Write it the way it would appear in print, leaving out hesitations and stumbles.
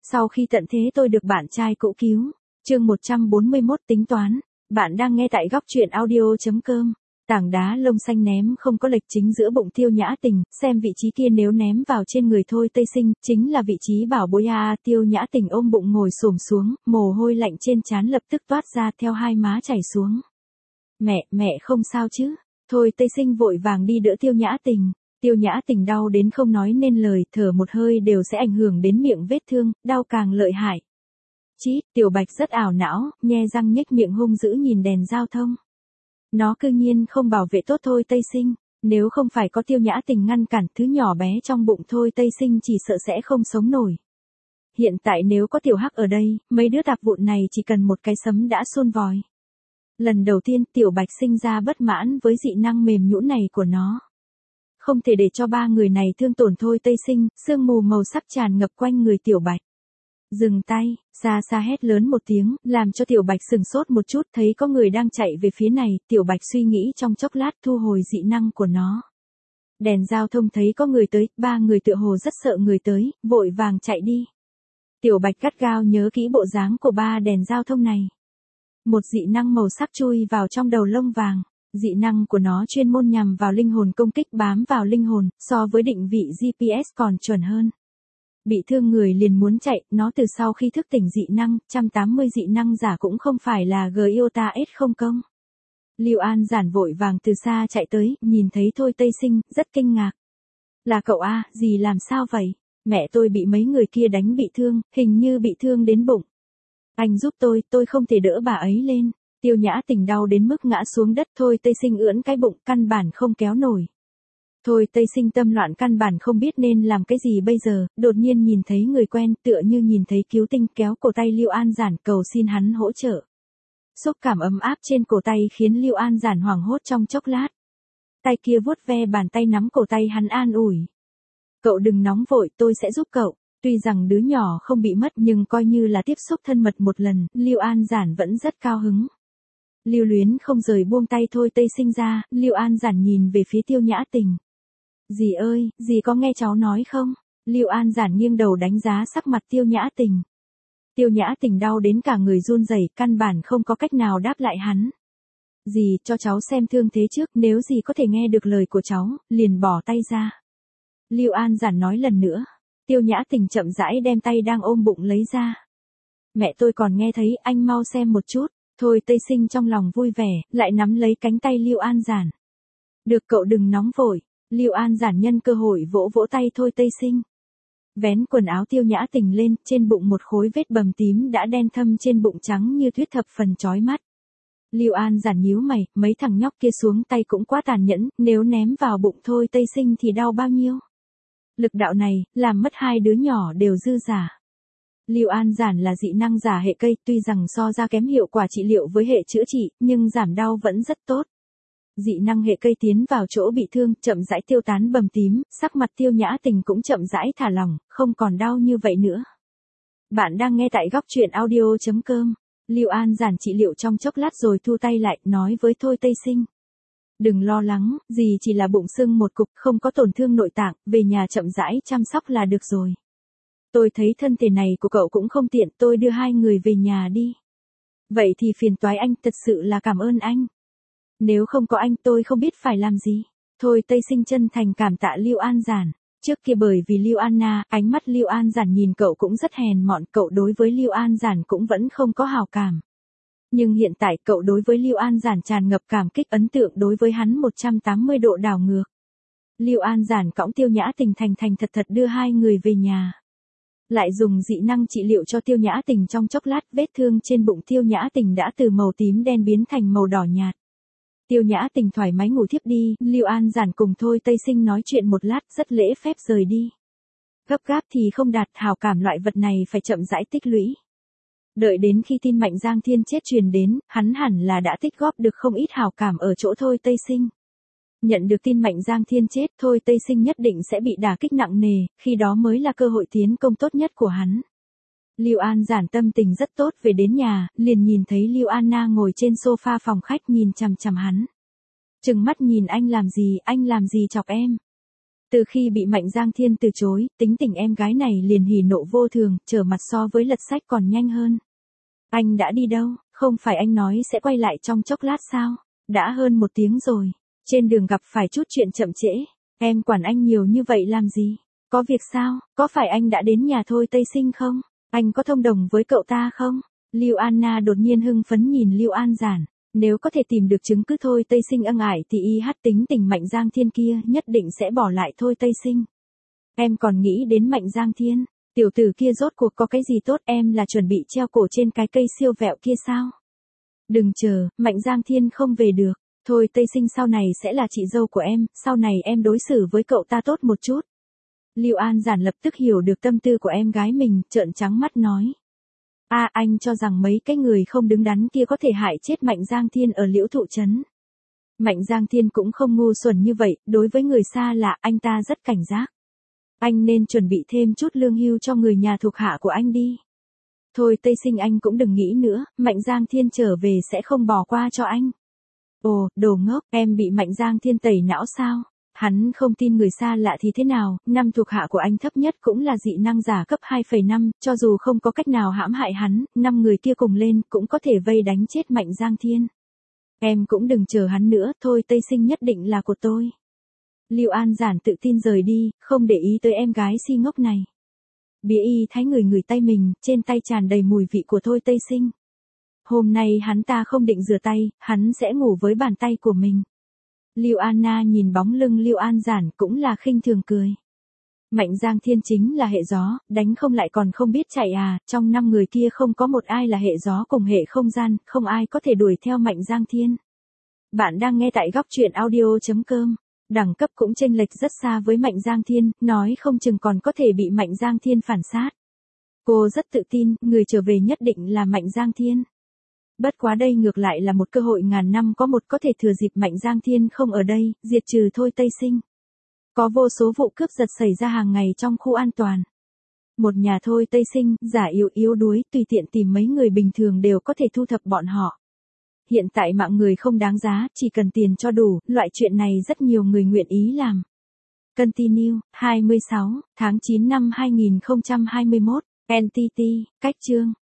Sau khi tận thế tôi được bạn trai cũ cứu. Chương 141 tính toán. Bạn đang nghe tại góc truyện audio.com. Tảng đá lông xanh ném không có lệch chính giữa bụng Tiêu Nhã Tình, xem vị trí kia nếu ném vào trên người Thôi Tây Sinh, chính là vị trí bảo bối a. Tiêu Nhã Tình ôm bụng ngồi xổm xuống, mồ hôi lạnh trên trán lập tức toát ra theo hai má chảy xuống. Mẹ không sao chứ? Thôi Tây Sinh vội vàng đi đỡ Tiêu Nhã Tình. Tiêu Nhã Tình đau đến không nói nên lời, thở một hơi đều sẽ ảnh hưởng đến miệng vết thương, đau càng lợi hại. Chít, Tiểu Bạch rất ảo não, nhe răng nhếch miệng hung dữ nhìn đèn giao thông. Nó cư nhiên không bảo vệ tốt Thôi Tây Sinh, nếu không phải có Tiêu Nhã Tình ngăn cản, thứ nhỏ bé trong bụng Thôi Tây Sinh chỉ sợ sẽ không sống nổi. Hiện tại nếu có Tiểu Hắc ở đây, mấy đứa tạp vụn này chỉ cần một cái sấm đã xôn vòi. Lần đầu tiên Tiểu Bạch sinh ra bất mãn với dị năng mềm nhũn này của nó. Không thể để cho ba người này thương tổn Thôi Tây Sinh, sương mù màu sắc tràn ngập quanh người Tiểu Bạch. Dừng tay, xa xa hét lớn một tiếng, làm cho Tiểu Bạch sừng sốt một chút, thấy có người đang chạy về phía này, Tiểu Bạch suy nghĩ trong chốc lát thu hồi dị năng của nó. Đèn giao thông thấy có người tới, ba người tựa hồ rất sợ người tới, vội vàng chạy đi. Tiểu Bạch gắt gao nhớ kỹ bộ dáng của ba đèn giao thông này. Một dị năng màu sắc chui vào trong đầu lông vàng. Dị năng của nó chuyên môn nhằm vào linh hồn, công kích bám vào linh hồn, so với định vị GPS còn chuẩn hơn. Bị thương người liền muốn chạy, nó từ sau khi thức tỉnh dị năng, 180 dị năng giả cũng không phải là Giota S không công. Lưu An Giản vội vàng từ xa chạy tới, nhìn thấy Thôi Tây Sinh, rất kinh ngạc. Là cậu a, gì làm sao vậy? Mẹ tôi bị mấy người kia đánh bị thương, hình như bị thương đến bụng. Anh giúp tôi không thể đỡ bà ấy lên. Tiêu Nhã Tình đau đến mức ngã xuống đất, Thôi Tây Sinh ưỡn cái bụng, căn bản không kéo nổi. Thôi Tây Sinh tâm loạn căn bản không biết nên làm cái gì bây giờ, đột nhiên nhìn thấy người quen, tựa như nhìn thấy cứu tinh, kéo cổ tay Lưu An Giản cầu xin hắn hỗ trợ. Xúc cảm ấm áp trên cổ tay khiến Lưu An Giản hoảng hốt trong chốc lát. Tay kia vuốt ve bàn tay nắm cổ tay hắn an ủi. Cậu đừng nóng vội, tôi sẽ giúp cậu. Tuy rằng đứa nhỏ không bị mất nhưng coi như là tiếp xúc thân mật một lần, Lưu An Giản vẫn rất cao hứng. Lưu Luyến không rời buông tay Thôi Tây Sinh ra, Lưu An Giản nhìn về phía Tiêu Nhã Tình. Dì ơi, dì có nghe cháu nói không? Lưu An Giản nghiêng đầu đánh giá sắc mặt Tiêu Nhã Tình. Tiêu Nhã Tình đau đến cả người run rẩy, căn bản không có cách nào đáp lại hắn. Dì, cho cháu xem thương thế trước, nếu dì có thể nghe được lời của cháu, liền bỏ tay ra. Lưu An Giản nói lần nữa. Tiêu Nhã Tình chậm rãi đem tay đang ôm bụng lấy ra. Mẹ tôi còn nghe thấy, anh mau xem một chút. Thôi Tây Sinh trong lòng vui vẻ, lại nắm lấy cánh tay Lưu An Giản. Được, cậu đừng nóng vội. Lưu An Giản nhân cơ hội vỗ vỗ tay Thôi Tây Sinh. Vén quần áo Tiêu Nhã Tình lên, trên bụng một khối vết bầm tím đã đen thâm trên bụng trắng như tuyết thập phần chói mắt. Lưu An Giản nhíu mày, mấy thằng nhóc kia xuống tay cũng quá tàn nhẫn, nếu ném vào bụng Thôi Tây Sinh thì đau bao nhiêu. Lực đạo này, làm mất hai đứa nhỏ đều dư giả. Lưu An Giản là dị năng giả hệ cây, tuy rằng so ra kém hiệu quả trị liệu với hệ chữa trị, nhưng giảm đau vẫn rất tốt. Dị năng hệ cây tiến vào chỗ bị thương, chậm rãi tiêu tán bầm tím, sắc mặt Tiêu Nhã Tình cũng chậm rãi thả lỏng, không còn đau như vậy nữa. Bạn đang nghe tại góc truyện audio.com. Lưu An Giản trị liệu trong chốc lát rồi thu tay lại, nói với Thôi Tây Sinh. Đừng lo lắng, dì chỉ là bụng sưng một cục, không có tổn thương nội tạng, về nhà chậm rãi chăm sóc là được rồi. Tôi thấy thân thể này của cậu cũng không tiện, tôi đưa hai người về nhà đi. Vậy thì phiền toái anh, thật sự là cảm ơn anh. Nếu không có anh tôi không biết phải làm gì. Thôi Tây Sinh chân thành cảm tạ Lưu An Giản. Trước kia bởi vì Lưu Anna, ánh mắt Lưu An Giản nhìn cậu cũng rất hèn mọn, cậu đối với Lưu An Giản cũng vẫn không có hào cảm. Nhưng hiện tại cậu đối với Lưu An Giản tràn ngập cảm kích, ấn tượng đối với hắn 180 độ đảo ngược. Lưu An Giản cõng Tiêu Nhã Tình thành thật thật đưa hai người về nhà. Lại dùng dị năng trị liệu cho Tiêu Nhã Tình trong chốc lát, vết thương trên bụng Tiêu Nhã Tình đã từ màu tím đen biến thành màu đỏ nhạt. Tiêu Nhã Tình thoải mái ngủ thiếp đi, Lưu An Giản cùng Thôi Tây Sinh nói chuyện một lát, rất lễ phép rời đi. Gấp gáp thì không đạt, hào cảm loại vật này phải chậm rãi tích lũy. Đợi đến khi tin Mạnh Giang Thiên chết truyền đến, hắn hẳn là đã tích góp được không ít hào cảm ở chỗ Thôi Tây Sinh. Nhận được tin Mạnh Giang Thiên chết, Thôi Tây Sinh nhất định sẽ bị đả kích nặng nề, khi đó mới là cơ hội tiến công tốt nhất của hắn. Lưu An Giản tâm tình rất tốt, về đến nhà, liền nhìn thấy Lưu Anna ngồi trên sofa phòng khách nhìn chằm chằm hắn. Trừng mắt nhìn, anh làm gì chọc em? Từ khi bị Mạnh Giang Thiên từ chối, tính tình em gái này liền hỉ nộ vô thường, trở mặt so với lật sách còn nhanh hơn. Anh đã đi đâu? Không phải anh nói sẽ quay lại trong chốc lát sao? Đã hơn 1 tiếng rồi. Trên đường gặp phải chút chuyện chậm trễ. Em quản anh nhiều như vậy làm gì? Có việc sao? Có phải anh đã đến nhà Thôi Tây Sinh không? Anh có thông đồng với cậu ta không? Lưu Anna đột nhiên hưng phấn nhìn Lưu An Giản. Nếu có thể tìm được chứng cứ Thôi Tây Sinh ân ải thì tính tình Mạnh Giang Thiên kia nhất định sẽ bỏ lại Thôi Tây Sinh. Em còn nghĩ đến Mạnh Giang Thiên. Tiểu tử kia rốt cuộc có cái gì tốt, em là chuẩn bị treo cổ trên cái cây siêu vẹo kia sao? Đừng chờ, Mạnh Giang Thiên không về được. Thôi Tây Sinh sau này sẽ là chị dâu của em, sau này em đối xử với cậu ta tốt một chút. Lưu An Giản lập tức hiểu được tâm tư của em gái mình, trợn trắng mắt nói. Anh cho rằng mấy cái người không đứng đắn kia có thể hại chết Mạnh Giang Thiên ở Liễu Thụ Trấn. Mạnh Giang Thiên cũng không ngu xuẩn như vậy, đối với người xa lạ anh ta rất cảnh giác. Anh nên chuẩn bị thêm chút lương hưu cho người nhà thuộc hạ của anh đi. Thôi Tây Sinh anh cũng đừng nghĩ nữa, Mạnh Giang Thiên trở về sẽ không bỏ qua cho anh. Ồ, đồ ngốc, em bị Mạnh Giang Thiên tẩy não sao? Hắn không tin người xa lạ thì thế nào, năm thuộc hạ của anh thấp nhất cũng là dị năng giả cấp 2,5, cho dù không có cách nào hãm hại hắn, 5 người kia cùng lên cũng có thể vây đánh chết Mạnh Giang Thiên. Em cũng đừng chờ hắn nữa, Thôi Tây Sinh nhất định là của tôi. Lưu An Giản tự tin rời đi, không để ý tới em gái si ngốc này. Bía y thấy người tay mình, trên tay tràn đầy mùi vị của Thôi Tây Sinh. Hôm nay hắn ta không định rửa tay, hắn sẽ ngủ với bàn tay của mình. Lưu Anna nhìn bóng lưng Lưu An Giản cũng là khinh thường cười. Mạnh Giang Thiên chính là hệ gió, đánh không lại còn không biết chạy à, trong 5 người kia không có một ai là hệ gió cùng hệ không gian, không ai có thể đuổi theo Mạnh Giang Thiên. Bạn đang nghe tại góc truyện audio.com. Đẳng cấp cũng chênh lệch rất xa với Mạnh Giang Thiên, nói không chừng còn có thể bị Mạnh Giang Thiên phản sát. Cô rất tự tin, người trở về nhất định là Mạnh Giang Thiên. Bất quá đây ngược lại là một cơ hội ngàn năm có một, có thể thừa dịp Mạnh Giang Thiên không ở đây, diệt trừ Thôi Tây Sinh. Có vô số vụ cướp giật xảy ra hàng ngày trong khu an toàn. Một nhà Thôi Tây Sinh, giả yếu đuối, tùy tiện tìm mấy người bình thường đều có thể thu thập bọn họ. Hiện tại mạng người không đáng giá, chỉ cần tiền cho đủ, loại chuyện này rất nhiều người nguyện ý làm. Continue, 26, tháng 9 năm 2021, NTT, cách chương.